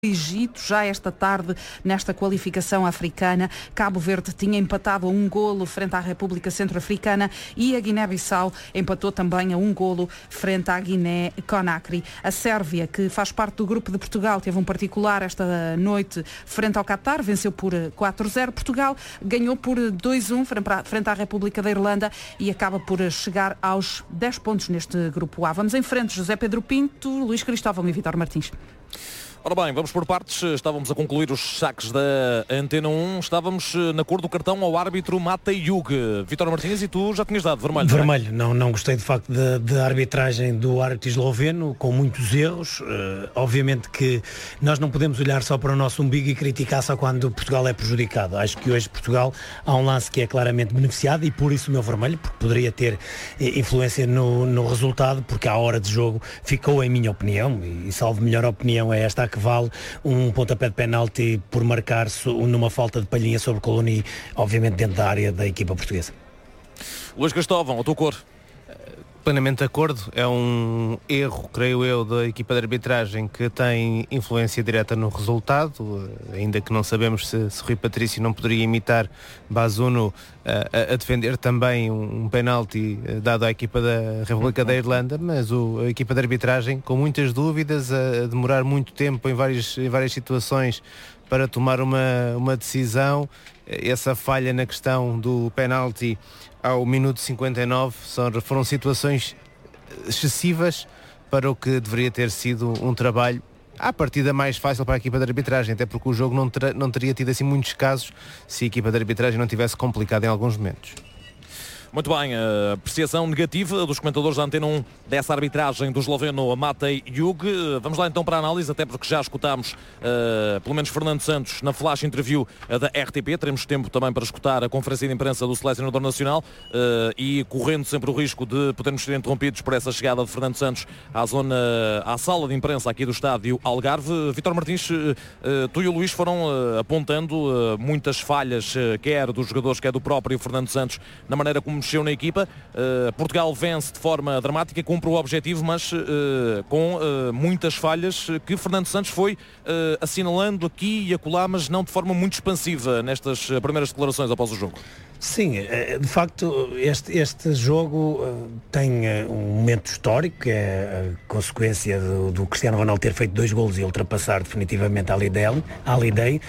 Egito, já esta tarde, nesta qualificação africana. Cabo Verde tinha empatado a 1-1 frente à República Centro-Africana e a Guiné-Bissau empatou também a 1-1 frente à Guiné-Conakry. A Sérvia, que faz parte do grupo de Portugal, teve um particular esta noite frente ao Qatar, venceu por 4-0. Portugal ganhou por 2-1 frente à República da Irlanda e acaba por chegar aos 10 pontos neste grupo A. Vamos em frente, José Pedro Pinto, Luís Cristóvão e Vítor Martins. Ora bem, vamos por partes. Estávamos a concluir os saques da Antena 1. Estávamos na cor do cartão ao árbitro Matej Jug. Vítor Martins, e tu já tinhas dado vermelho? Vermelho. Não gostei de facto da arbitragem do árbitro esloveno, com muitos erros. Obviamente que nós não podemos olhar só para o nosso umbigo e criticar só quando Portugal é prejudicado. Acho que hoje Portugal há um lance que é claramente beneficiado e por isso o meu vermelho, porque poderia ter influência no resultado, porque à hora de jogo ficou, em minha opinião, e salvo melhor opinião é esta que vale, um pontapé de penalti por marcar numa falta de Palhinha sobre Coloni, obviamente dentro da área da equipa portuguesa. Luís Cristóvão, a tua cor? Plenamente de acordo, é um erro, creio eu, da equipa de arbitragem que tem influência direta no resultado, ainda que não sabemos se Rui Patrício não poderia imitar Bazuno a defender também um penalti dado à equipa da República da Irlanda, mas a equipa de arbitragem com muitas dúvidas, a demorar muito tempo em várias situações para tomar uma decisão. Essa falha na questão do penalti ao minuto 59 foram situações excessivas para o que deveria ter sido um trabalho à partida mais fácil para a equipa de arbitragem, até porque o jogo não teria tido assim muitos casos se a equipa de arbitragem não tivesse complicado em alguns momentos. Muito bem, a apreciação negativa dos comentadores da Antena 1 dessa arbitragem do esloveno Matej Jug. Vamos lá então para a análise, até porque já escutámos pelo menos Fernando Santos na flash interview da RTP. Teremos tempo também para escutar a conferência de imprensa do selecionador nacional e correndo sempre o risco de podermos ser interrompidos por essa chegada de Fernando Santos à sala de imprensa aqui do estádio Algarve. Vítor Martins, tu e o Luís foram apontando muitas falhas, quer dos jogadores, quer do próprio Fernando Santos, na maneira como mexeu na equipa. Portugal vence de forma dramática, cumpre o objetivo, mas com muitas falhas que Fernando Santos foi assinalando aqui e acolá, mas não de forma muito expansiva nestas primeiras declarações após o jogo. Sim, de facto este jogo tem um momento histórico, que é a consequência do Cristiano Ronaldo ter feito 2 golos e ultrapassar definitivamente a Ali Day.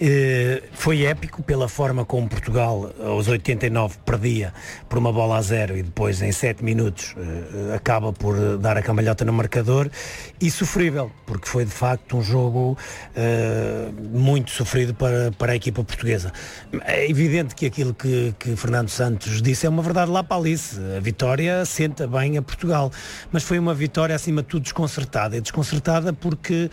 Foi épico pela forma como Portugal aos 89 perdia por uma bola a 0 e depois em 7 minutos acaba por dar a cambalhota no marcador, e sofrível, porque foi de facto um jogo muito sofrido para a equipa portuguesa. É evidente que aquilo que Fernando Santos disse é uma verdade lá para Alice. A vitória senta bem a Portugal, mas foi uma vitória acima de tudo desconcertada. É desconcertada porque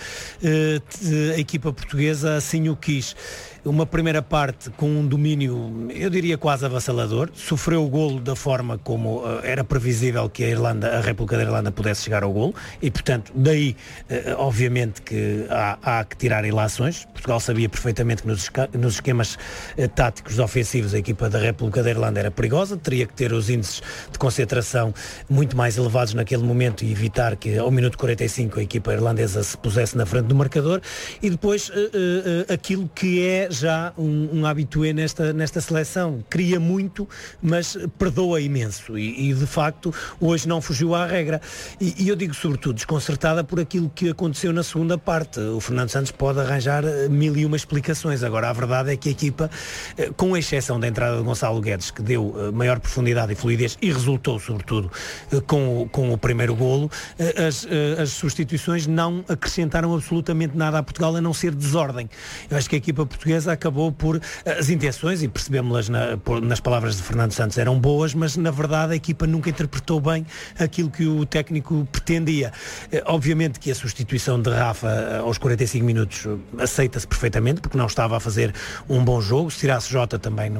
a equipa portuguesa assim o quis. Uma primeira parte com um domínio, eu diria quase avassalador, sofreu o golo da forma como era previsível que a República da Irlanda pudesse chegar ao golo, e portanto daí obviamente que há que tirar ilações. Portugal sabia perfeitamente que nos esquemas táticos ofensivos a equipa da República da Irlanda era perigosa, teria que ter os índices de concentração muito mais elevados naquele momento e evitar que ao minuto 45 a equipa irlandesa se pusesse na frente do marcador. E depois aquilo que é já um habitué nesta seleção, cria muito, mas perdoa imenso, e de facto hoje não fugiu à regra, e eu digo sobretudo desconcertada por aquilo que aconteceu na segunda parte. O Fernando Santos pode arranjar 1001 explicações, agora a verdade é que a equipa, com exceção da entrada de Gonçalo Guedes, que deu maior profundidade e fluidez e resultou sobretudo com o primeiro golo, as substituições não acrescentaram absolutamente nada a Portugal, a não ser desordem. Eu acho que a equipa portuguesa acabou por, as intenções, e percebemos-las nas palavras de Fernando Santos, eram boas, mas na verdade a equipa nunca interpretou bem aquilo que o técnico pretendia. Obviamente que a substituição de Rafa aos 45 minutos aceita-se perfeitamente, porque não estava a fazer um bom jogo. Se tirasse Jota também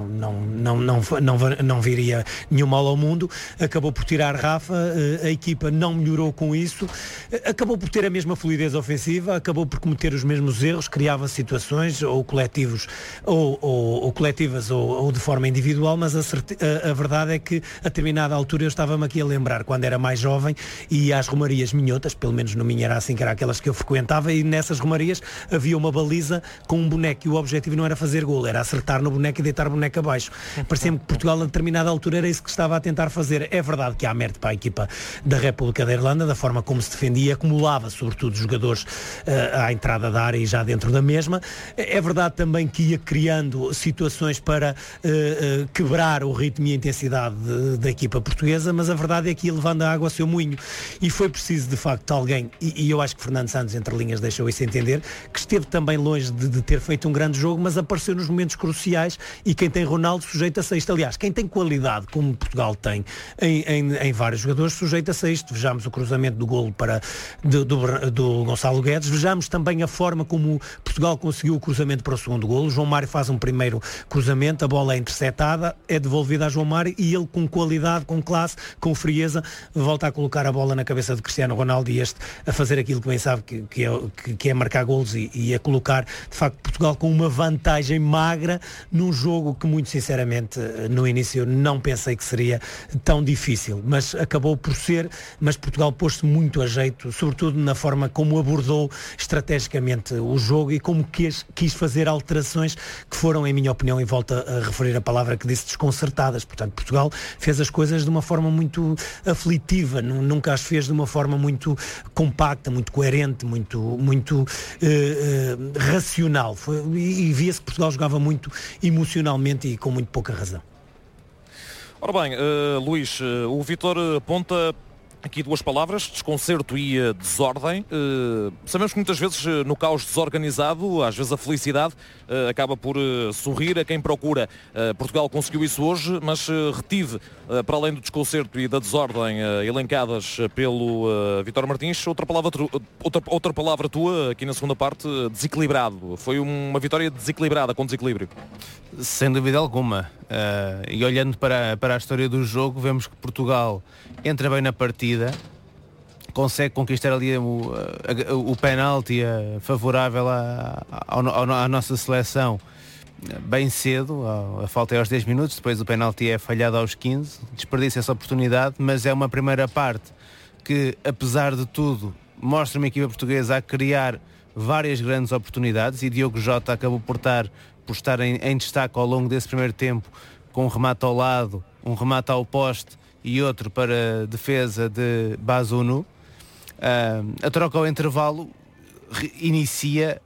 não viria nenhum mal ao mundo. Acabou por tirar Rafa, a equipa não melhorou com isso, acabou por ter a mesma fluidez ofensiva, acabou por cometer os mesmos erros, criava situações, ou o coletivo coletivos ou coletivas ou de forma individual, mas a verdade é que a determinada altura eu estava-me aqui a lembrar quando era mais jovem e às romarias minhotas, pelo menos no minha era assim, que era aquelas que eu frequentava, e nessas romarias havia uma baliza com um boneco e o objetivo não era fazer golo, era acertar no boneco e deitar o boneco abaixo. Parecia-me que Portugal a determinada altura era isso que estava a tentar fazer. É verdade que há mérito para a equipa da República da Irlanda, da forma como se defendia, acumulava sobretudo jogadores à entrada da área e já dentro da mesma. É verdade também que ia criando situações para quebrar o ritmo e a intensidade da equipa portuguesa, mas a verdade é que ia levando a água ao seu moinho e foi preciso de facto alguém, e eu acho que Fernando Santos entre linhas deixou isso entender, que esteve também longe de ter feito um grande jogo, mas apareceu nos momentos cruciais, e quem tem Ronaldo sujeita-se a isto. Aliás, quem tem qualidade como Portugal tem em vários jogadores sujeita-se a isto. Vejamos o cruzamento do golo do Gonçalo Guedes, vejamos também a forma como Portugal conseguiu o cruzamento para o segundo golo. João Mário faz um primeiro cruzamento, a bola é interceptada, é devolvida a João Mário e ele com qualidade, com classe, com frieza, volta a colocar a bola na cabeça de Cristiano Ronaldo, e este a fazer aquilo que bem sabe que é marcar golos e a colocar de facto Portugal com uma vantagem magra num jogo que muito sinceramente no início não pensei que seria tão difícil, mas acabou por ser. Mas Portugal pôs-se muito a jeito, sobretudo na forma como abordou estrategicamente o jogo e como quis fazer alterações que foram, em minha opinião, e volto a referir a palavra que disse, desconcertadas. Portanto, Portugal fez as coisas de uma forma muito aflitiva, nunca as fez de uma forma muito compacta, muito coerente, muito racional. E via-se que Portugal jogava muito emocionalmente e com muito pouca razão. Ora bem, Luís, o Vítor aponta aqui duas palavras, desconcerto e desordem. Sabemos que muitas vezes no caos desorganizado, às vezes a felicidade acaba por sorrir a quem procura. Portugal conseguiu isso hoje, mas retive, para além do desconcerto e da desordem elencadas pelo Vítor Martins, outra palavra tua aqui na segunda parte, desequilibrado. Foi uma vitória desequilibrada, com desequilíbrio. Sem dúvida alguma. E olhando para a história do jogo, vemos que Portugal entra bem na partida, consegue conquistar ali o penalti favorável à nossa seleção bem cedo, a falta é aos 10 minutos, depois o penalti é falhado aos 15, desperdiça essa oportunidade, mas é uma primeira parte que, apesar de tudo, mostra uma equipa portuguesa a criar várias grandes oportunidades, e Diogo Jota acabou por estar em destaque ao longo desse primeiro tempo, com um remate ao lado, um remate ao poste e outro para defesa de Bazunu. A troca ao intervalo inicia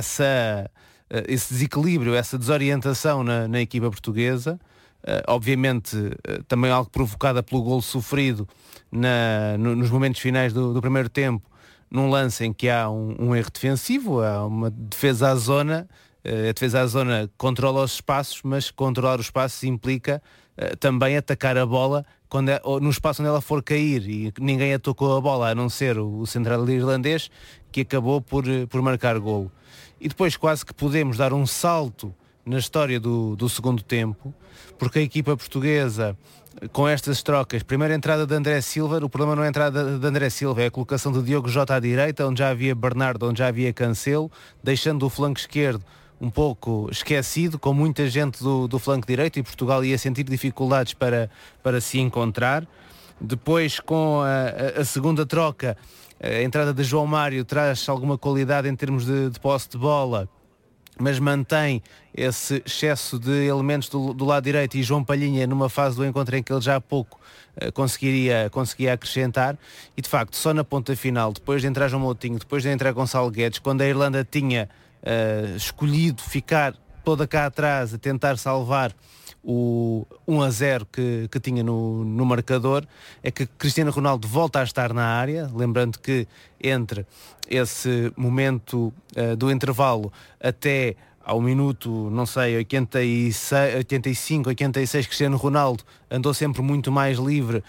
esse desequilíbrio, essa desorientação na equipa portuguesa. Obviamente também algo provocada pelo golo sofrido nos momentos finais do primeiro tempo, num lance em que há um erro defensivo, há uma defesa à zona. A defesa à zona controla os espaços, mas controlar os espaços implica também atacar a bola no espaço onde ela for cair, e ninguém atacou a bola a não ser o central irlandês, que acabou por marcar golo. E depois quase que podemos dar um salto na história do segundo tempo, porque a equipa portuguesa, com estas trocas, primeira entrada de André Silva, o problema não é a entrada de André Silva, é a colocação de Diogo Jota à direita, onde já havia Bernardo, onde já havia Cancelo, deixando o flanco esquerdo um pouco esquecido, com muita gente do flanco direito, e Portugal ia sentir dificuldades para se encontrar. Depois, com a segunda troca, a entrada de João Mário traz alguma qualidade em termos de posse de bola, mas mantém esse excesso de elementos do lado direito, e João Palhinha numa fase do encontro em que ele já há pouco conseguia acrescentar, e de facto só na ponta final, depois de entrar João Moutinho, depois de entrar Gonçalo Guedes, quando a Irlanda tinha escolhido ficar toda cá atrás a tentar salvar o 1-0 que tinha no marcador, é que Cristiano Ronaldo volta a estar na área, lembrando que entre esse momento do intervalo até ao minuto, não sei, 85, 86, Cristiano Ronaldo andou sempre muito mais livre,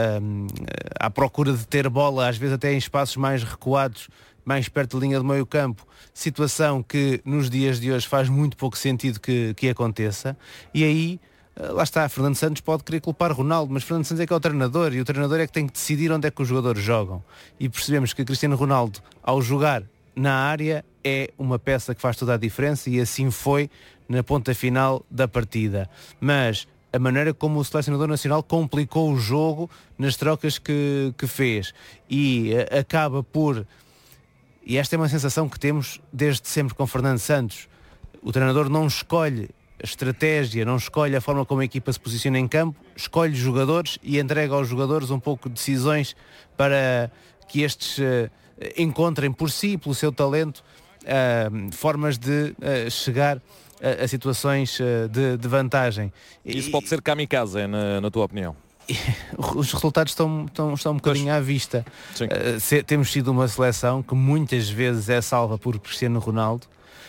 à procura de ter bola, às vezes até em espaços mais recuados, mais perto da linha do meio campo, situação que nos dias de hoje faz muito pouco sentido que aconteça. E aí, lá está, Fernando Santos pode querer culpar Ronaldo, mas Fernando Santos é que é o treinador, e o treinador é que tem que decidir onde é que os jogadores jogam. E percebemos que Cristiano Ronaldo, ao jogar na área é uma peça que faz toda a diferença, e assim foi na ponta final da partida. Mas a maneira como o selecionador nacional complicou o jogo nas trocas que fez, e acaba por... E esta é uma sensação que temos desde sempre com Fernando Santos. O treinador não escolhe a estratégia, não escolhe a forma como a equipa se posiciona em campo, escolhe jogadores e entrega aos jogadores um pouco de decisões para que estes encontrem por si, pelo seu talento, formas de chegar a situações de vantagem. Isso pode ser kamikaze, na tua opinião? Os resultados estão um bocadinho à vista. Temos sido uma seleção que muitas vezes é salva por Cristiano Ronaldo,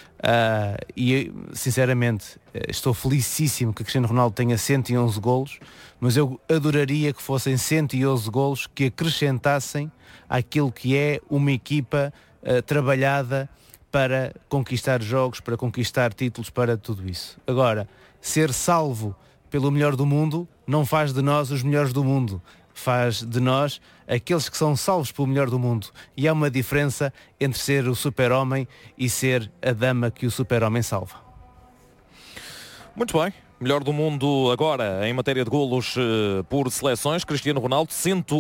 e sinceramente estou felicíssimo que Cristiano Ronaldo tenha 111 golos, mas eu adoraria que fossem 111 golos que acrescentassem àquilo que é uma equipa trabalhada para conquistar jogos, para conquistar títulos, para tudo isso. Agora, ser salvo pelo melhor do mundo não faz de nós os melhores do mundo, faz de nós aqueles que são salvos pelo melhor do mundo. E há uma diferença entre ser o super-homem e ser a dama que o super-homem salva. Muito bem. Melhor do mundo agora em matéria de golos por seleções. Cristiano Ronaldo,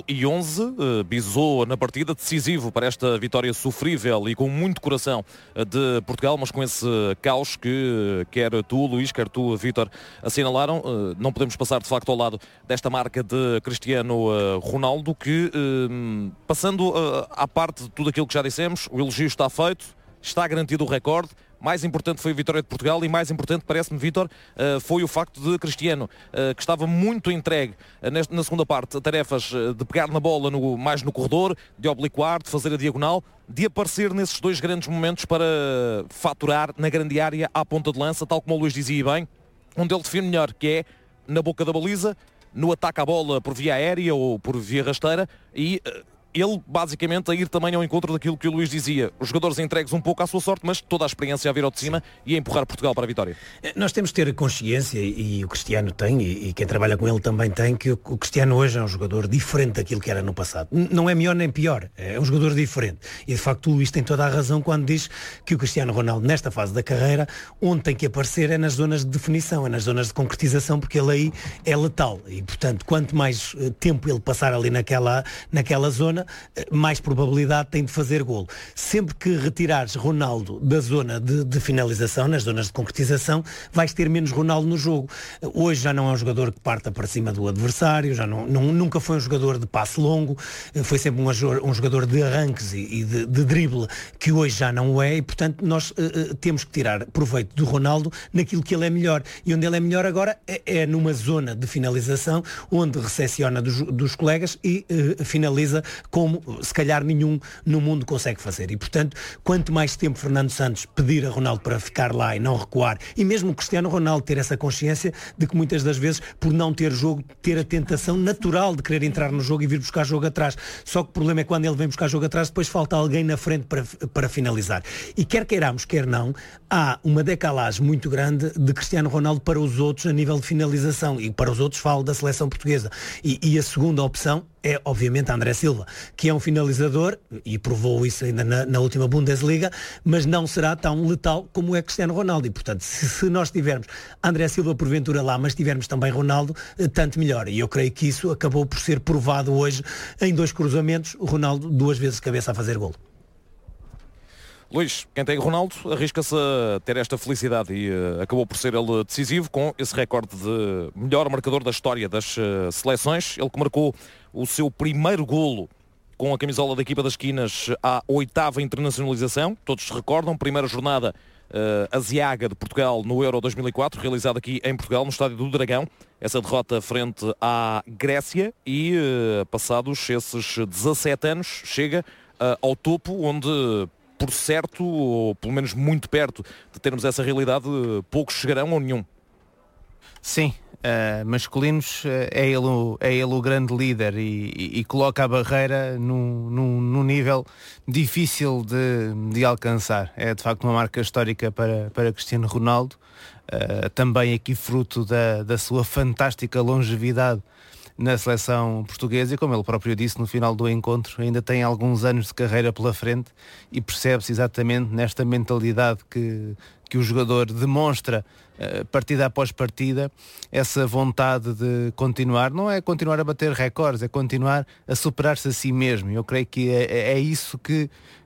111, bisou na partida, decisivo para esta vitória sofrível e com muito coração de Portugal, mas com esse caos que quer tu, Luís, quer tu, Vítor, assinalaram. Não podemos passar de facto ao lado desta marca de Cristiano Ronaldo, que, passando à parte de tudo aquilo que já dissemos, o elogio está feito, está garantido o recorde. Mais importante foi a vitória de Portugal, e mais importante, parece-me, Vítor, foi o facto de Cristiano, que estava muito entregue na segunda parte a tarefas de pegar na bola mais no corredor, de obliquar, de fazer a diagonal, de aparecer nesses dois grandes momentos para faturar na grande área à ponta de lança, tal como o Luís dizia bem, onde ele define melhor, que é na boca da baliza, no ataque à bola por via aérea ou por via rasteira, e ele basicamente a ir também ao encontro daquilo que o Luís dizia, os jogadores entregues um pouco à sua sorte, mas toda a experiência a vir ao de cima e a empurrar Portugal para a vitória. Nós temos que ter consciência, e o Cristiano tem, e quem trabalha com ele também tem, que o Cristiano hoje é um jogador diferente daquilo que era no passado. Não é melhor nem pior, é um jogador diferente. E de facto o Luís tem toda a razão quando diz que o Cristiano Ronaldo, nesta fase da carreira, onde tem que aparecer é nas zonas de definição, é nas zonas de concretização, porque ele aí é letal. E portanto, quanto mais tempo ele passar ali naquela zona, mais probabilidade tem de fazer golo. Sempre que retirares Ronaldo da zona de finalização, nas zonas de concretização, vais ter menos Ronaldo no jogo. Hoje já não é um jogador que parta para cima do adversário, já nunca foi um jogador de passe longo, foi sempre um jogador de arranques e de drible, que hoje já não o é, e portanto nós temos que tirar proveito do Ronaldo naquilo que ele é melhor. E onde ele é melhor agora é numa zona de finalização, onde recepciona dos colegas e finaliza como se calhar nenhum no mundo consegue fazer. E portanto, quanto mais tempo Fernando Santos pedir a Ronaldo para ficar lá e não recuar, e mesmo o Cristiano Ronaldo ter essa consciência de que muitas das vezes, por não ter jogo, ter a tentação natural de querer entrar no jogo e vir buscar jogo atrás. Só que o problema é quando ele vem buscar jogo atrás, depois falta alguém na frente para finalizar. E quer queiramos, quer não, há uma decalagem muito grande de Cristiano Ronaldo para os outros a nível de finalização, e para os outros falo da seleção portuguesa. E a segunda opção é obviamente André Silva, que é um finalizador e provou isso ainda na última Bundesliga, mas não será tão letal como é Cristiano Ronaldo. E portanto, se nós tivermos André Silva porventura lá, mas tivermos também Ronaldo, tanto melhor. E eu creio que isso acabou por ser provado hoje em 2 cruzamentos, o Ronaldo 2 vezes de cabeça a fazer golo. Luís, quem tem Ronaldo arrisca-se a ter esta felicidade e acabou por ser ele decisivo com esse recorde de melhor marcador da história das seleções. Ele que marcou o seu primeiro golo com a camisola da equipa das Quinas à 8ª internacionalização. Todos se recordam, primeira jornada asiaga de Portugal no Euro 2004, realizada aqui em Portugal, no Estádio do Dragão. Essa derrota frente à Grécia e, passados esses 17 anos, chega ao topo, onde, por certo, ou pelo menos muito perto de termos essa realidade, poucos chegarão ou nenhum. Sim, masculinos é ele o grande líder e coloca a barreira num nível difícil de alcançar. É de facto uma marca histórica para Cristiano Ronaldo, também aqui fruto da sua fantástica longevidade na seleção portuguesa, e como ele próprio disse no final do encontro, ainda tem alguns anos de carreira pela frente, e percebe-se exatamente nesta mentalidade que o jogador demonstra partida após partida, essa vontade de continuar, não é continuar a bater recordes, é continuar a superar-se a si mesmo. Eu creio que é isso que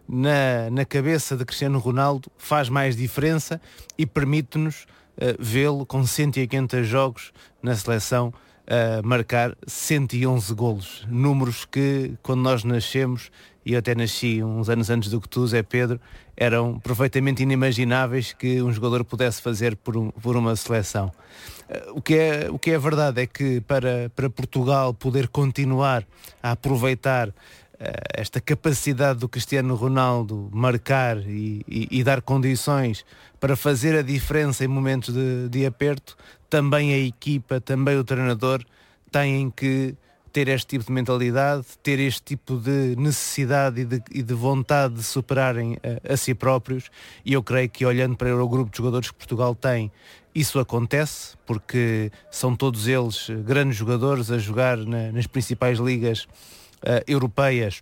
na cabeça de Cristiano Ronaldo faz mais diferença e permite-nos vê-lo com 180 jogos na seleção marcar 111 golos, números que quando nós nascemos, e eu até nasci uns anos antes do que tu, Zé Pedro, eram perfeitamente inimagináveis que um jogador pudesse fazer por uma seleção. O que é verdade é que para Portugal poder continuar a aproveitar esta capacidade do Cristiano Ronaldo marcar e dar condições para fazer a diferença em momentos de aperto, também a equipa, também o treinador têm que ter este tipo de mentalidade, ter este tipo de necessidade e de vontade de superarem a si próprios, e eu creio que olhando para o grupo de jogadores que Portugal tem, isso acontece, porque são todos eles grandes jogadores a jogar nas principais ligas europeias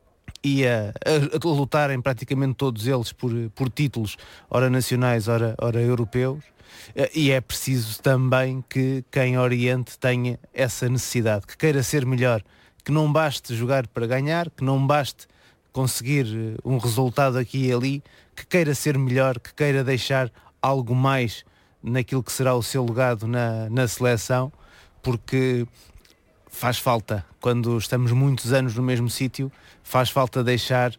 e a lutarem praticamente todos eles por títulos, ora nacionais, ora europeus. E é preciso também que quem oriente tenha essa necessidade, que queira ser melhor, que não baste jogar para ganhar, que não baste conseguir um resultado aqui e ali, que queira ser melhor, que queira deixar algo mais naquilo que será o seu legado na seleção, porque faz falta, quando estamos muitos anos no mesmo sítio, faz falta deixar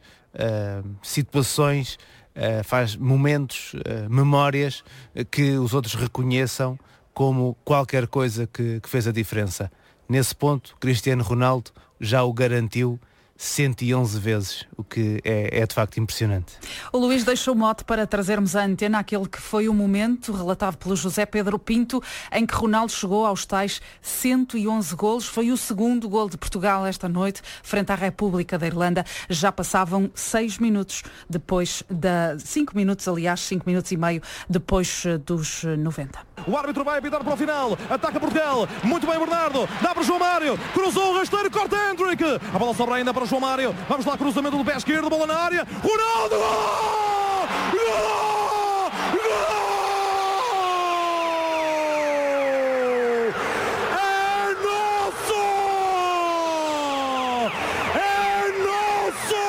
situações, faz momentos, memórias que os outros reconheçam como qualquer coisa que fez a diferença. Nesse ponto, Cristiano Ronaldo já o garantiu 111 vezes, o que é de facto impressionante. O Luís deixou o mote para trazermos à antena aquele que foi o momento relatado pelo José Pedro Pinto em que Ronaldo chegou aos tais 111 golos. Foi o segundo golo de Portugal esta noite frente à República da Irlanda. Já passavam 6 minutos depois 5 minutos e meio depois dos 90. O árbitro vai apitar para o final, ataca Portugal, muito bem Bernardo, dá para João Mário, cruzou o rasteiro, corta Hendrick, a bola sobra ainda para João Mário, vamos lá, cruzamento do pé esquerdo, bola na área, Ronaldo, gol! Gol! Gol! É nosso! É nosso!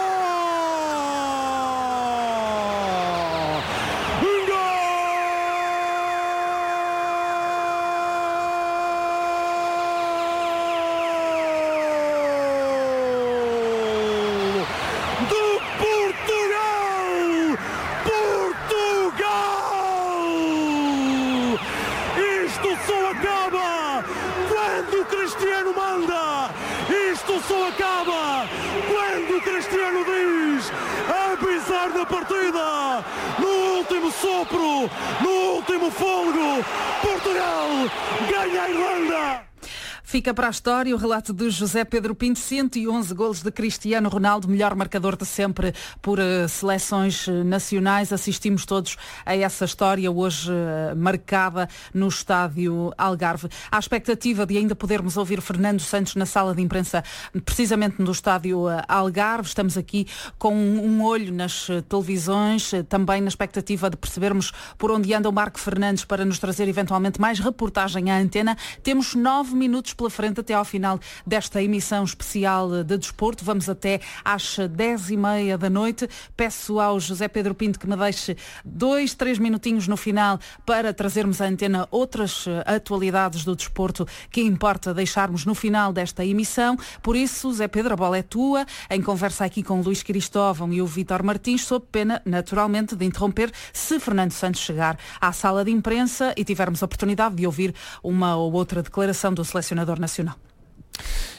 Partida, no último sopro, no último fôlego, Portugal ganha a Irlanda. Fica para a história o relato de José Pedro Pinto, 111 golos de Cristiano Ronaldo, melhor marcador de sempre por seleções nacionais. Assistimos todos a essa história hoje marcada no estádio Algarve. Há expectativa de ainda podermos ouvir Fernando Santos na sala de imprensa, precisamente no estádio Algarve. Estamos aqui com um olho nas televisões, também na expectativa de percebermos por onde anda o Marco Fernandes para nos trazer eventualmente mais reportagem à antena. Temos 9 minutos pela frente até ao final desta emissão especial de desporto. Vamos até às 10h30 da noite. Peço ao José Pedro Pinto que me deixe 2-3 minutinhos no final para trazermos à antena outras atualidades do desporto que importa deixarmos no final desta emissão. Por isso, José Pedro, a bola é tua, em conversa aqui com o Luís Cristóvão e o Vítor Martins, sob pena, naturalmente, de interromper se Fernando Santos chegar à sala de imprensa e tivermos a oportunidade de ouvir uma ou outra declaração do selecionador nacional.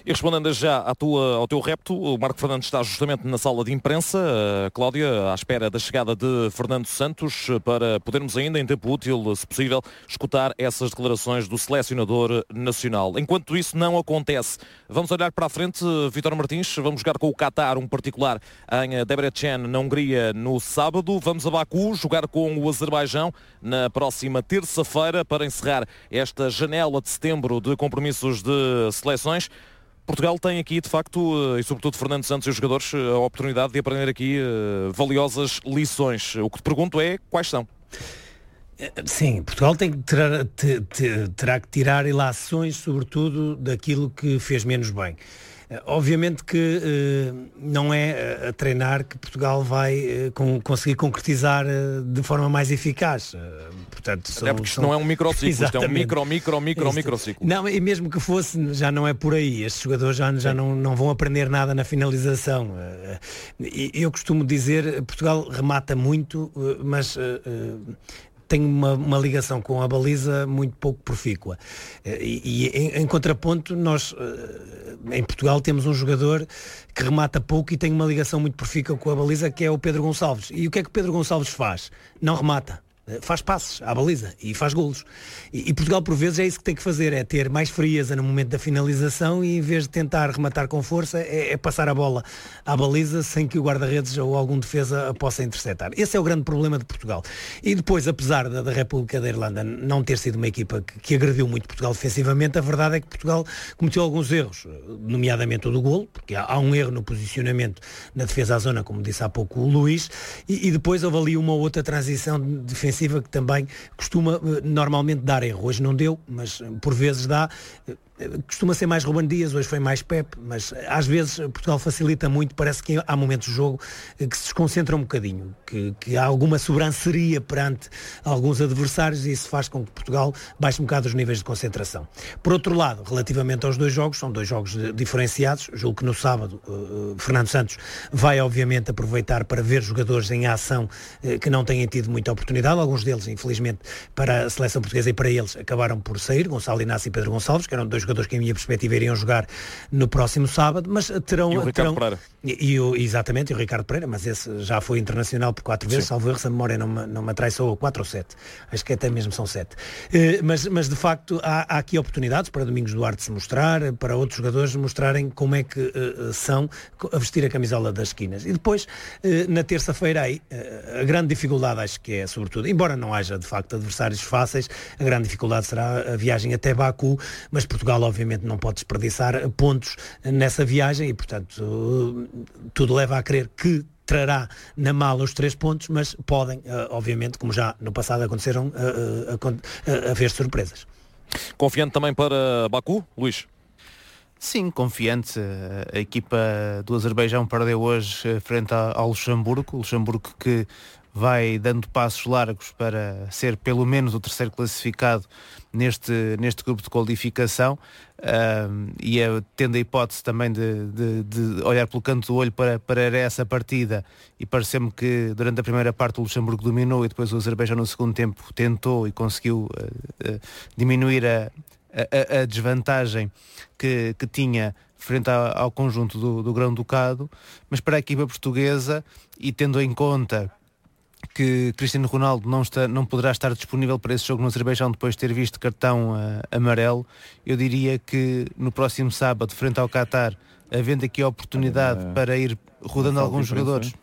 E respondendo já ao teu repto, o Marco Fernandes está justamente na sala de imprensa, Cláudia, à espera da chegada de Fernando Santos, para podermos ainda, em tempo útil, se possível, escutar essas declarações do selecionador nacional. Enquanto isso não acontece, vamos olhar para a frente, Vítor Martins, vamos jogar com o Qatar, um particular em Debrecen, na Hungria, no sábado. Vamos a Baku, jogar com o Azerbaijão na próxima terça-feira, para encerrar esta janela de setembro de compromissos de seleções. Portugal tem aqui, de facto, e sobretudo Fernando Santos e os jogadores, a oportunidade de aprender aqui valiosas lições. O que te pergunto é, quais são? Sim, Portugal terá que tirar ilações, sobretudo, daquilo que fez menos bem. Obviamente que não é a treinar que Portugal vai conseguir concretizar de forma mais eficaz. Portanto, porque isto não é um microciclo, isto é um microciclo. Não, e mesmo que fosse, já não é por aí. Estes jogadores já não vão aprender nada na finalização. Eu costumo dizer, Portugal remata muito, mas tem uma ligação com a baliza muito pouco profícua. E em contraponto, nós em Portugal temos um jogador que remata pouco e tem uma ligação muito profícua com a baliza, que é o Pedro Gonçalves. E o que é que o Pedro Gonçalves faz? Não remata. Faz passes à baliza e faz golos. E Portugal, por vezes, é isso que tem que fazer, é ter mais frieza no momento da finalização e, em vez de tentar rematar com força, é passar a bola à baliza sem que o guarda-redes ou algum defesa a possa interceptar. Esse é o grande problema de Portugal. E depois, apesar da República da Irlanda não ter sido uma equipa que agrediu muito Portugal defensivamente, a verdade é que Portugal cometeu alguns erros, nomeadamente o do golo, porque há um erro no posicionamento na defesa à zona, como disse há pouco o Luís, e depois houve ali uma outra transição defensiva que também costuma normalmente dar erro. Hoje não deu, mas por vezes dá. Costuma ser mais Ruben Dias, hoje foi mais Pepe, mas às vezes Portugal facilita muito, parece que há momentos de jogo que se desconcentra um bocadinho, que há alguma sobranceria perante alguns adversários e isso faz com que Portugal baixe um bocado os níveis de concentração. Por outro lado, relativamente aos dois jogos, são dois jogos diferenciados, julgo que no sábado Fernando Santos vai obviamente aproveitar para ver jogadores em ação que não têm tido muita oportunidade, alguns deles infelizmente para a seleção portuguesa e para eles acabaram por sair, Gonçalo Inácio e Pedro Gonçalves, que eram dois jogadores que, em minha perspectiva, iriam jogar no próximo sábado, mas terão... E o Ricardo Pereira. Exatamente, e o Ricardo Pereira, mas esse já foi internacional por 4 vezes, salvo erro, se a memória não me atraiçoou, 4 ou 7, acho que até mesmo são 7. Mas de facto há aqui oportunidades para Domingos Duarte se mostrar, para outros jogadores mostrarem como é que são a vestir a camisola das esquinas. E depois, na terça-feira, aí, a grande dificuldade, acho que é, sobretudo, embora não haja de facto adversários fáceis, a grande dificuldade será a viagem até Baku, mas Portugal obviamente não pode desperdiçar pontos nessa viagem e, portanto, tudo leva a crer que trará na mala os 3 pontos, mas podem, obviamente, como já no passado aconteceram, haver surpresas. Confiante também para Baku, Luís? Sim, confiante. A equipa do Azerbaijão perdeu hoje frente ao Luxemburgo. O Luxemburgo que vai dando passos largos para ser pelo menos o terceiro classificado neste grupo de qualificação, e tendo a hipótese também de olhar pelo canto do olho para essa partida, e pareceu-me que durante a primeira parte o Luxemburgo dominou e depois o Azerbaijão no segundo tempo tentou e conseguiu diminuir a desvantagem que tinha frente ao conjunto do Grão-Ducado, mas para a equipa portuguesa, e tendo em conta que Cristiano Ronaldo não poderá estar disponível para esse jogo no Azerbaijão depois de ter visto cartão amarelo, eu diria que no próximo sábado, frente ao Qatar, havendo aqui a oportunidade para ir rodando alguns jogadores.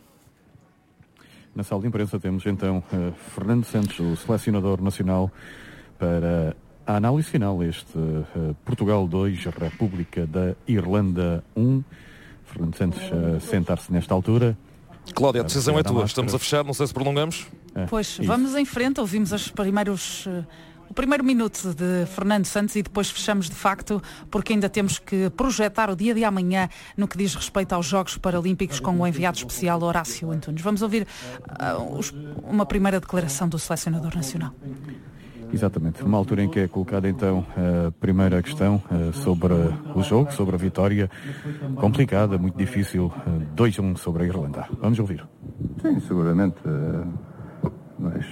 Na sala de imprensa temos então Fernando Santos, o selecionador nacional, para a análise final, este Portugal 2, República da Irlanda 1. Fernando Santos a sentar-se nesta altura. Cláudia, a decisão é tua. Estamos a fechar, não sei se prolongamos. Pois, isso. Vamos em frente, ouvimos o primeiro minuto de Fernando Santos e depois fechamos de facto, porque ainda temos que projetar o dia de amanhã no que diz respeito aos Jogos Paralímpicos com o enviado especial Horácio Antunes. Vamos ouvir uma primeira declaração do selecionador nacional. Exatamente, uma altura em que é colocada então a primeira questão sobre o jogo, sobre a vitória complicada, muito difícil, 2-1 sobre a Irlanda. Vamos ouvir. Sim, seguramente, mas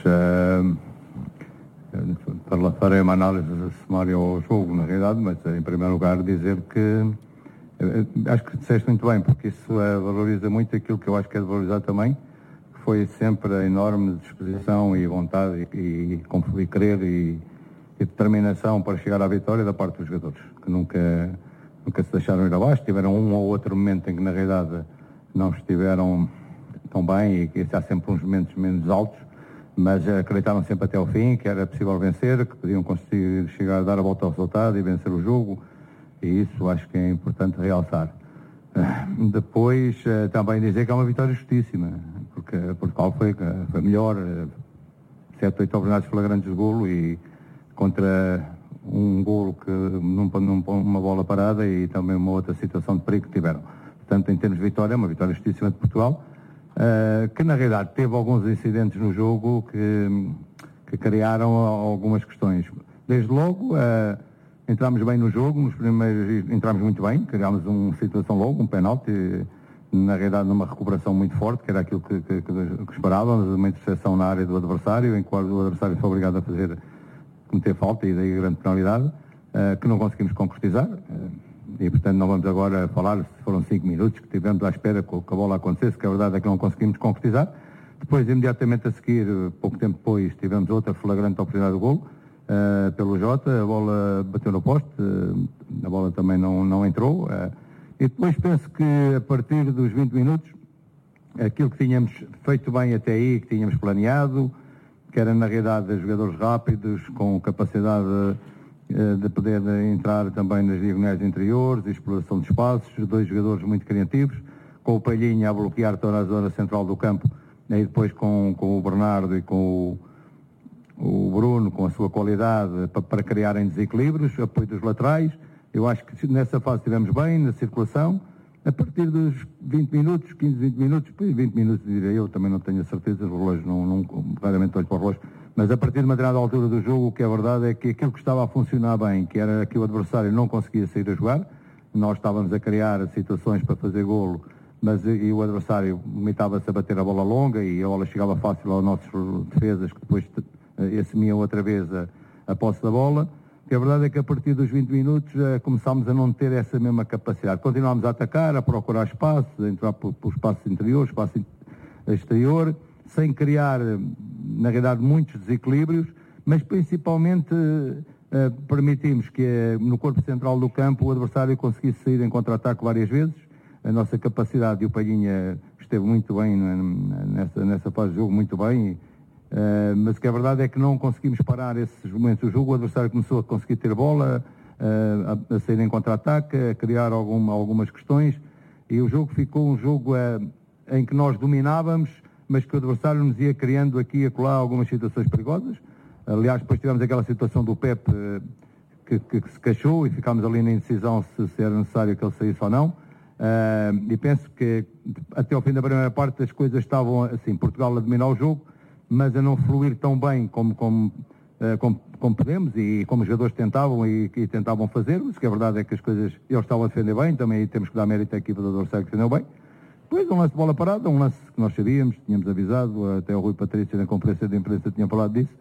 farei uma análise sumária ao jogo, na realidade, mas em primeiro lugar dizer que Acho que disseste muito bem, porque isso valoriza muito aquilo que eu acho que é de valorizar também, que foi sempre a enorme disposição e vontade e querer e determinação para chegar à vitória da parte dos jogadores, que nunca se deixaram ir abaixo. Tiveram um ou outro momento em que na realidade não estiveram tão bem e que há sempre uns momentos menos altos, mas acreditaram sempre até ao fim que era possível vencer, que podiam conseguir chegar a dar a volta ao resultado e vencer o jogo, e isso acho que é importante realçar. Depois também dizer que é uma vitória justíssima, porque Portugal foi melhor, 7, 8 oportunidades flagrantes de golo e contra um golo que numa bola parada e também uma outra situação de perigo que tiveram. Portanto, em termos de vitória, é uma vitória justíssima de Portugal, que na realidade teve alguns incidentes no jogo que criaram algumas questões. Desde logo, entramos bem no jogo, nos primeiros entramos muito bem, criámos uma situação logo, um penalti, na realidade numa recuperação muito forte, que era aquilo que esperávamos, uma interseção na área do adversário, em que o adversário foi obrigado a cometer falta e daí grande penalidade, que não conseguimos concretizar. E, portanto, não vamos agora falar se foram 5 minutos que tivemos à espera que a bola acontecesse, que a verdade é que não conseguimos concretizar. Depois, imediatamente a seguir, pouco tempo depois, tivemos outra flagrante oportunidade de golo pelo Jota, a bola bateu no poste, a bola também não entrou. E depois penso que a partir dos 20 minutos, aquilo que tínhamos feito bem até aí, que tínhamos planeado, que era na realidade jogadores rápidos, com capacidade de poder entrar também nas diagonais interiores, exploração de espaços, 2 jogadores muito criativos, com o Palhinha a bloquear toda a zona central do campo, e depois com o Bernardo e com o Bruno, com a sua qualidade, para criarem desequilíbrios, apoio dos laterais. Eu acho que nessa fase estivemos bem, na circulação. A partir dos 20 minutos, 15, 20 minutos, 20 minutos diria eu, também não tenho a certeza, o relógio não claramente olho para o relógio, mas a partir de uma determinada altura do jogo, o que é verdade é que aquilo que estava a funcionar bem, que era que o adversário não conseguia sair a jogar, nós estávamos a criar situações para fazer golo, e o adversário limitava-se a bater a bola longa e a bola chegava fácil aos nossos defesas, que depois assumiam outra vez a posse da bola. Que a verdade é que a partir dos 20 minutos começámos a não ter essa mesma capacidade. Continuámos a atacar, a procurar espaço, a entrar por espaço interior, espaço exterior, sem criar, na realidade, muitos desequilíbrios, mas principalmente permitimos que no corpo central do campo o adversário conseguisse sair em contra-ataque várias vezes. A nossa capacidade, e o Palhinha esteve muito bem nessa fase de jogo, muito bem, mas que a verdade é que não conseguimos parar esses momentos do jogo. O adversário começou a conseguir ter bola, a sair em contra-ataque, a criar algumas questões, e o jogo ficou um jogo em que nós dominávamos, mas que o adversário nos ia criando aqui e acolá algumas situações perigosas. Aliás, depois tivemos aquela situação do Pepe que se queixou e ficámos ali na indecisão se era necessário que ele saísse ou não. E penso que até ao fim da primeira parte as coisas estavam assim, Portugal a dominar o jogo, mas a não fluir tão bem como podemos e como os jogadores tentavam e tentavam fazer, mas que a verdade é que as coisas, eles estavam a defender bem, também temos que dar mérito à equipa do adversário que defendeu bem. Depois um lance de bola parada, um lance que nós sabíamos, tínhamos avisado, até o Rui Patrício na conferência de imprensa tinha falado disso,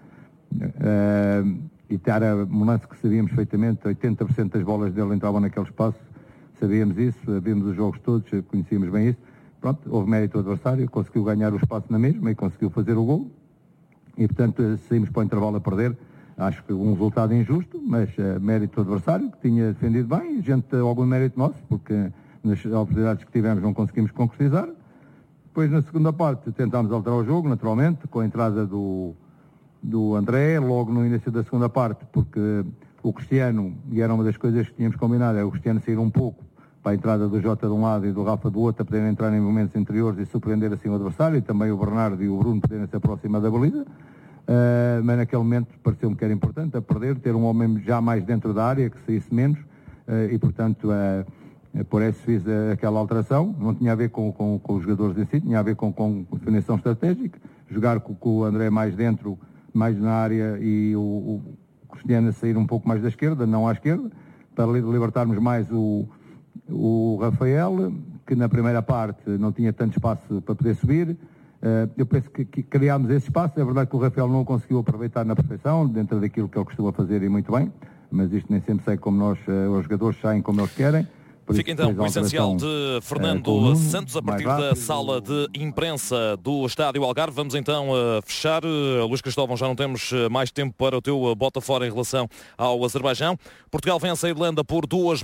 e era um lance que sabíamos perfeitamente, 80% das bolas dele entravam naquele espaço, sabíamos isso, vimos os jogos todos, conhecíamos bem isso. Pronto, houve mérito do adversário, conseguiu ganhar o espaço na mesma e conseguiu fazer o gol. E, portanto, saímos para o intervalo a perder. Acho que um resultado injusto, mas mérito do adversário, que tinha defendido bem. Gente, algum mérito nosso, porque nas oportunidades que tivemos não conseguimos concretizar. Depois, na segunda parte, tentámos alterar o jogo, naturalmente, com a entrada do André, logo no início da segunda parte, porque o Cristiano, e era uma das coisas que tínhamos combinado, é o Cristiano sair um pouco para a entrada do Jota de um lado e do Rafa do outro, a poderem entrar em momentos interiores e surpreender assim o adversário, e também o Bernardo e o Bruno poderem se aproximar da baliza. Mas naquele momento pareceu-me que era importante a perder, ter um homem já mais dentro da área, que saísse menos, e portanto por isso fiz aquela alteração. Não tinha a ver com os jogadores em si, tinha a ver com definição estratégica, jogar com o André mais dentro, mais na área, e o Cristiano a sair um pouco mais da esquerda, não à esquerda, para libertarmos mais o Rafael, que na primeira parte não tinha tanto espaço para poder subir. Eu penso que criámos esse espaço. É verdade que o Rafael não o conseguiu aproveitar na perfeição, dentro daquilo que ele costuma fazer e muito bem, mas isto nem sempre sai como nós, os jogadores saem como eles querem. Fica então o essencial de Fernando Santos a partir da sala de imprensa do Estádio Algarve. Vamos então fechar. Luís Cristóvão, já não temos mais tempo para o teu bota fora em relação ao Azerbaijão. Portugal vence a Irlanda por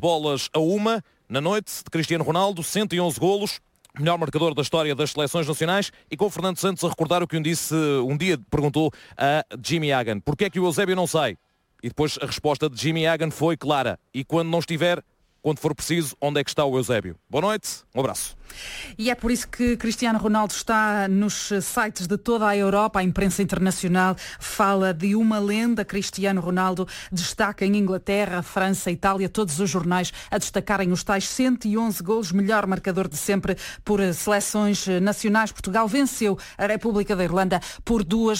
2-1 na noite de Cristiano Ronaldo, 111 golos. Melhor marcador da história das seleções nacionais, e com o Fernando Santos a recordar o que um dia perguntou a Jimmy Hagan: porquê é que o Eusébio não sai? E depois a resposta de Jimmy Hagan foi clara: e quando não estiver, quando for preciso, onde é que está o Eusébio? Boa noite, um abraço. E é por isso que Cristiano Ronaldo está nos sites de toda a Europa. A imprensa internacional fala de uma lenda. Cristiano Ronaldo destaca em Inglaterra, França, Itália, todos os jornais a destacarem os tais 111 golos, melhor marcador de sempre por seleções nacionais. Portugal venceu a República da Irlanda por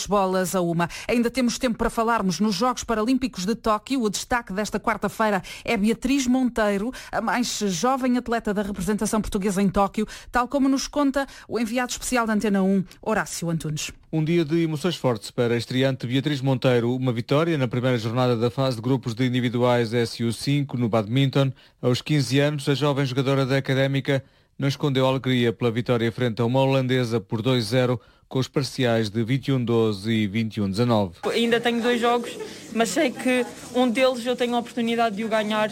2-1. Ainda temos tempo para falarmos nos Jogos Paralímpicos de Tóquio. O destaque desta quarta-feira é Beatriz Monteiro, a mais jovem atleta da representação portuguesa em Tóquio, tal como nos conta o enviado especial da Antena 1, Horácio Antunes. Um dia de emoções fortes para a estreante Beatriz Monteiro. Uma vitória na primeira jornada da fase de grupos de individuais SU5 no badminton. Aos 15 anos, a jovem jogadora da Académica não escondeu a alegria pela vitória frente a uma holandesa por 2-0, com os parciais de 21-12 e 21-19. Ainda tenho 2 jogos, mas sei que um deles eu tenho a oportunidade de o ganhar,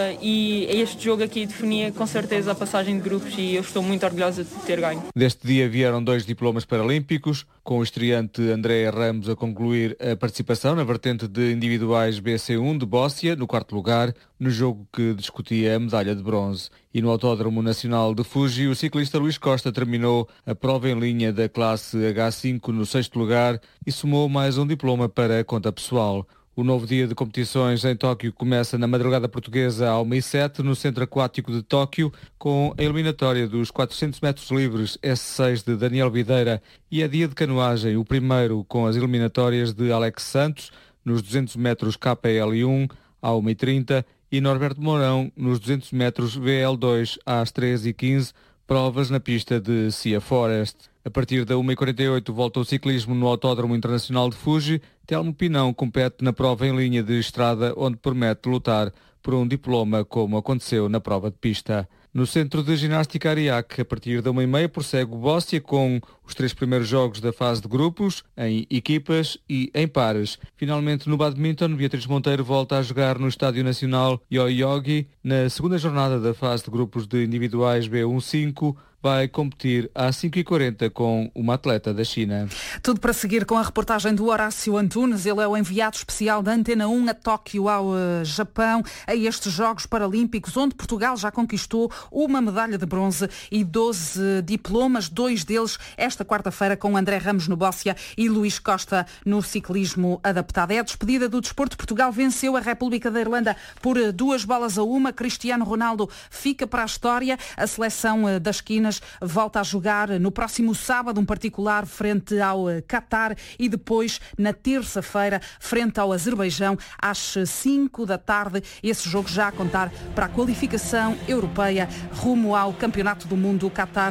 e este jogo aqui definia com certeza a passagem de grupos, e eu estou muito orgulhosa de ter ganho. Deste dia vieram 2 diplomas paralímpicos, com o estreante Andréa Ramos a concluir a participação na vertente de individuais BC1 de Bóssia, no 4º lugar, no jogo que discutia a medalha de bronze. E no Autódromo Nacional de Fuji, o ciclista Luís Costa terminou a prova em linha da classe H5 no 6º lugar e somou mais um diploma para a conta pessoal. O novo dia de competições em Tóquio começa na madrugada portuguesa ao 1h07 no Centro Aquático de Tóquio, com a eliminatória dos 400 metros livres S6 de Daniel Videira, e é dia de canoagem, o primeiro com as eliminatórias de Alex Santos nos 200 metros KL1 ao 1h30 e Norberto Mourão nos 200 metros VL2 às 3h15, provas na pista de Sea Forest. A partir da 1h48 volta o ciclismo no Autódromo Internacional de Fuji. Telmo Pinão compete na prova em linha de estrada, onde promete lutar por um diploma, como aconteceu na prova de pista. No Centro de Ginástica Ariac, a partir da 1h30, prossegue o Bóssia com os 3 primeiros jogos da fase de grupos, em equipas e em pares. Finalmente, no badminton, Beatriz Monteiro volta a jogar no Estádio Nacional Yoyogi. Na segunda jornada da fase de grupos de individuais B1-5, vai competir às 5h40 com uma atleta da China. Tudo para seguir com a reportagem do Horácio Antunes. Ele é o enviado especial da Antena 1 a Tóquio, ao Japão, a estes Jogos Paralímpicos, onde Portugal já conquistou uma medalha de bronze e 12 diplomas, 2 deles esta quarta-feira, com André Ramos no Bóssia e Luís Costa no ciclismo adaptado. É a despedida do desporto. Portugal venceu a República da Irlanda por 2-1. Cristiano Ronaldo fica para a história. A seleção das esquinas volta a jogar no próximo sábado, um particular frente ao Qatar, e depois na terça-feira frente ao Azerbaijão às 5 da tarde. Esse jogo já a contar para a qualificação europeia rumo ao Campeonato do Mundo Qatar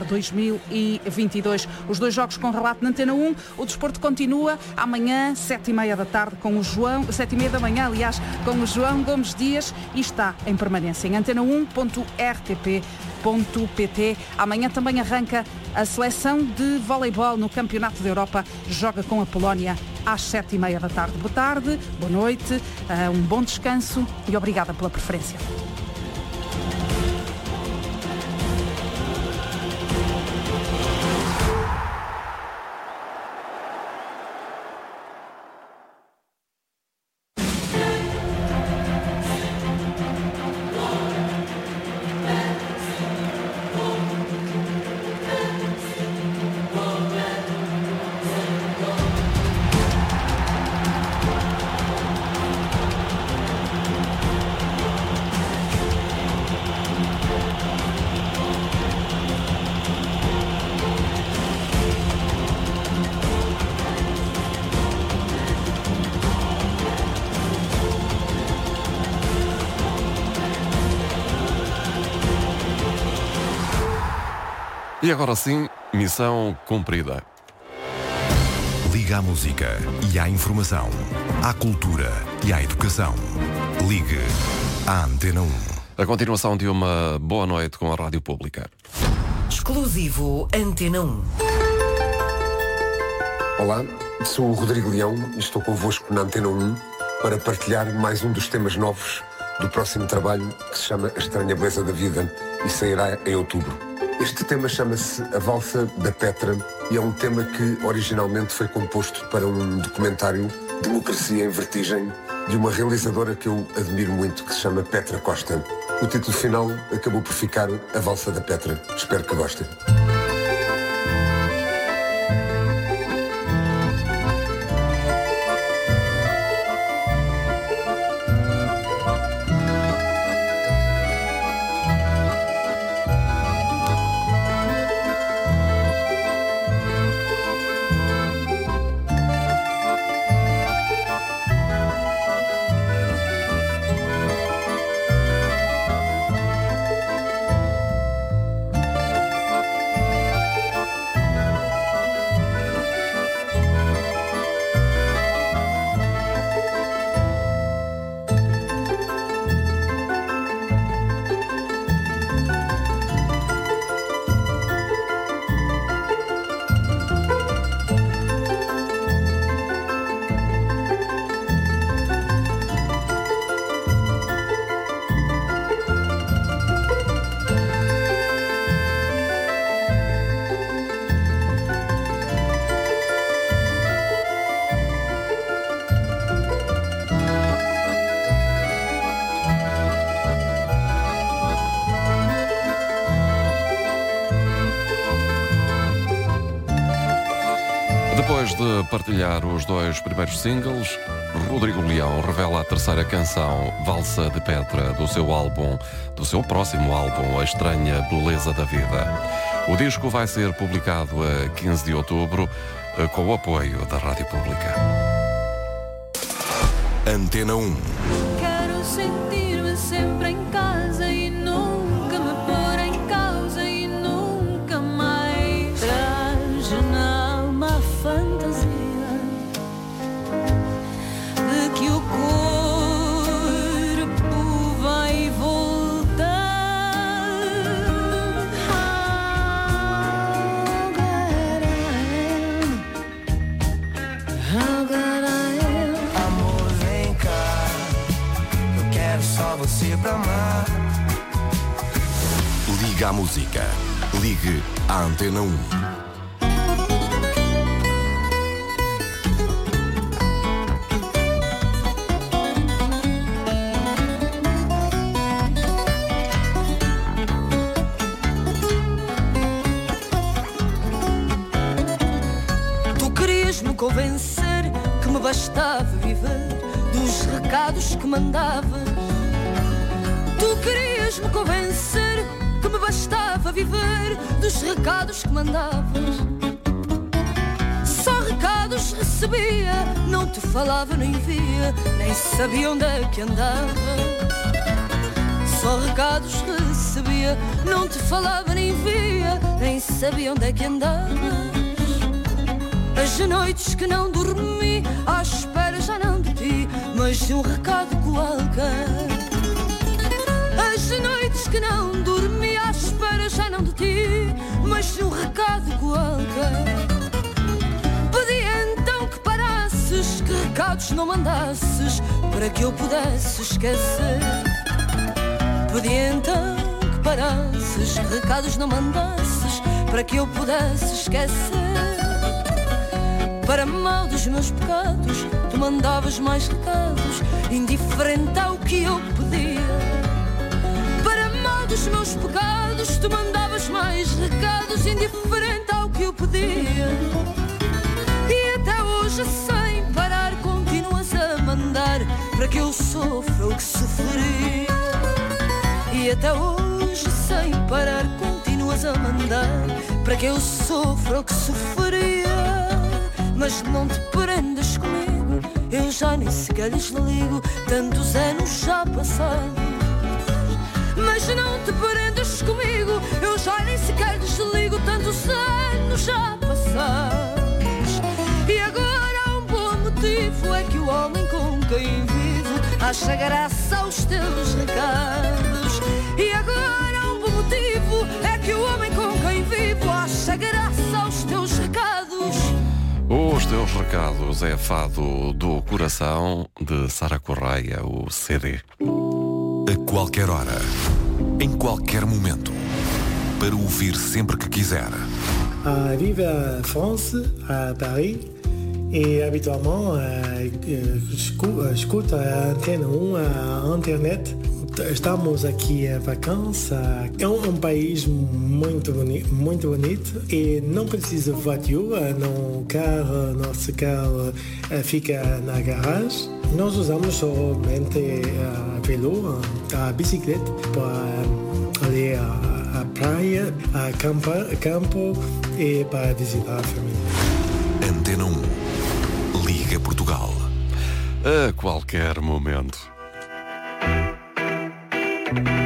2022. Os 2 jogos com relato na Antena 1. O desporto continua amanhã, 7h30 da tarde, com o João, 7h30 da manhã, aliás, com o João Gomes Dias, e está em permanência em antena1.rtp.pt. Amanhã também arranca a seleção de voleibol no Campeonato da Europa. Joga com a Polónia às 7h30 da tarde. Boa tarde, boa noite, um bom descanso e obrigada pela preferência. E agora sim, missão cumprida. Liga à música e à informação, à cultura e à educação. Ligue à Antena 1. A continuação de uma boa noite com a Rádio Pública. Exclusivo Antena 1. Olá, sou o Rodrigo Leão e estou convosco na Antena 1 para partilhar mais um dos temas novos do próximo trabalho que se chama A Estranha Beleza da Vida e sairá em outubro. Este tema chama-se A Valsa da Petra e é um tema que originalmente foi composto para um documentário Democracia em Vertigem de uma realizadora que eu admiro muito, que se chama Petra Costa. O título final acabou por ficar A Valsa da Petra. Espero que gostem. Depois de partilhar os 2 primeiros singles, Rodrigo Leão revela a terceira canção, Valsa de Petra, do seu próximo álbum, A Estranha Beleza da Vida. O disco vai ser publicado a 15 de outubro, com o apoio da Rádio Pública. Antena 1. Quero sentir-me sempre em casa e nunca me pôr em causa e nunca mais traz na alma a fantasia de que o corpo vai voltar. Amor, vem cá, eu quero só você pra amar. Liga à música. Ligue à Antena 1. Tu querias-me convencer que me bastava viver dos recados que mandavas. Tu querias-me convencer que me bastava viver dos recados que mandavas. Só recados recebia, não te falava nem via, nem sabia onde é que andava. Só recados recebia, não te falava nem via, nem sabia onde é que andava. As noites que não dormi, à espera já não de ti, mas de um recado qualquer. As noites que não dormi, à espera já não de ti, mas de um recado qualquer. Pedi então que parasses, que recados não mandasses, para que eu pudesse esquecer. Pedi então que parasses, que recados não mandasses, para que eu pudesse esquecer. Para mal dos meus pecados, tu mandavas mais recados, indiferente ao que eu pedia. Para mal dos meus pecados, tu mandavas mais recados, indiferente ao que eu pedia. E até hoje, sem parar, continuas a mandar para que eu sofra o que sofri. E até hoje, sem parar, continuas a mandar para que eu sofra o que sofria. Mas não te prendas comigo, eu já nem sequer lhes ligo, tantos anos já passados. Mas não te prendas comigo, eu já nem sequer lhes ligo, tantos anos já passados. E agora há um bom motivo, é que o homem com quem vivo acha graça aos teus recados. Os teus recados é Fado do Coração, de Sara Correia, o CD. A qualquer hora, em qualquer momento, para ouvir sempre que quiser. Vive à France, à Paris, et habituellement escuta a Antena 1 à internet. Estamos aqui em vacanças. É um país muito bonito e não precisa de voiture. Nosso carro fica na garagem. Nós usamos somente a velo, a bicicleta para ir à praia, a campo e para visitar a família. Antena 1. Liga Portugal. A qualquer momento.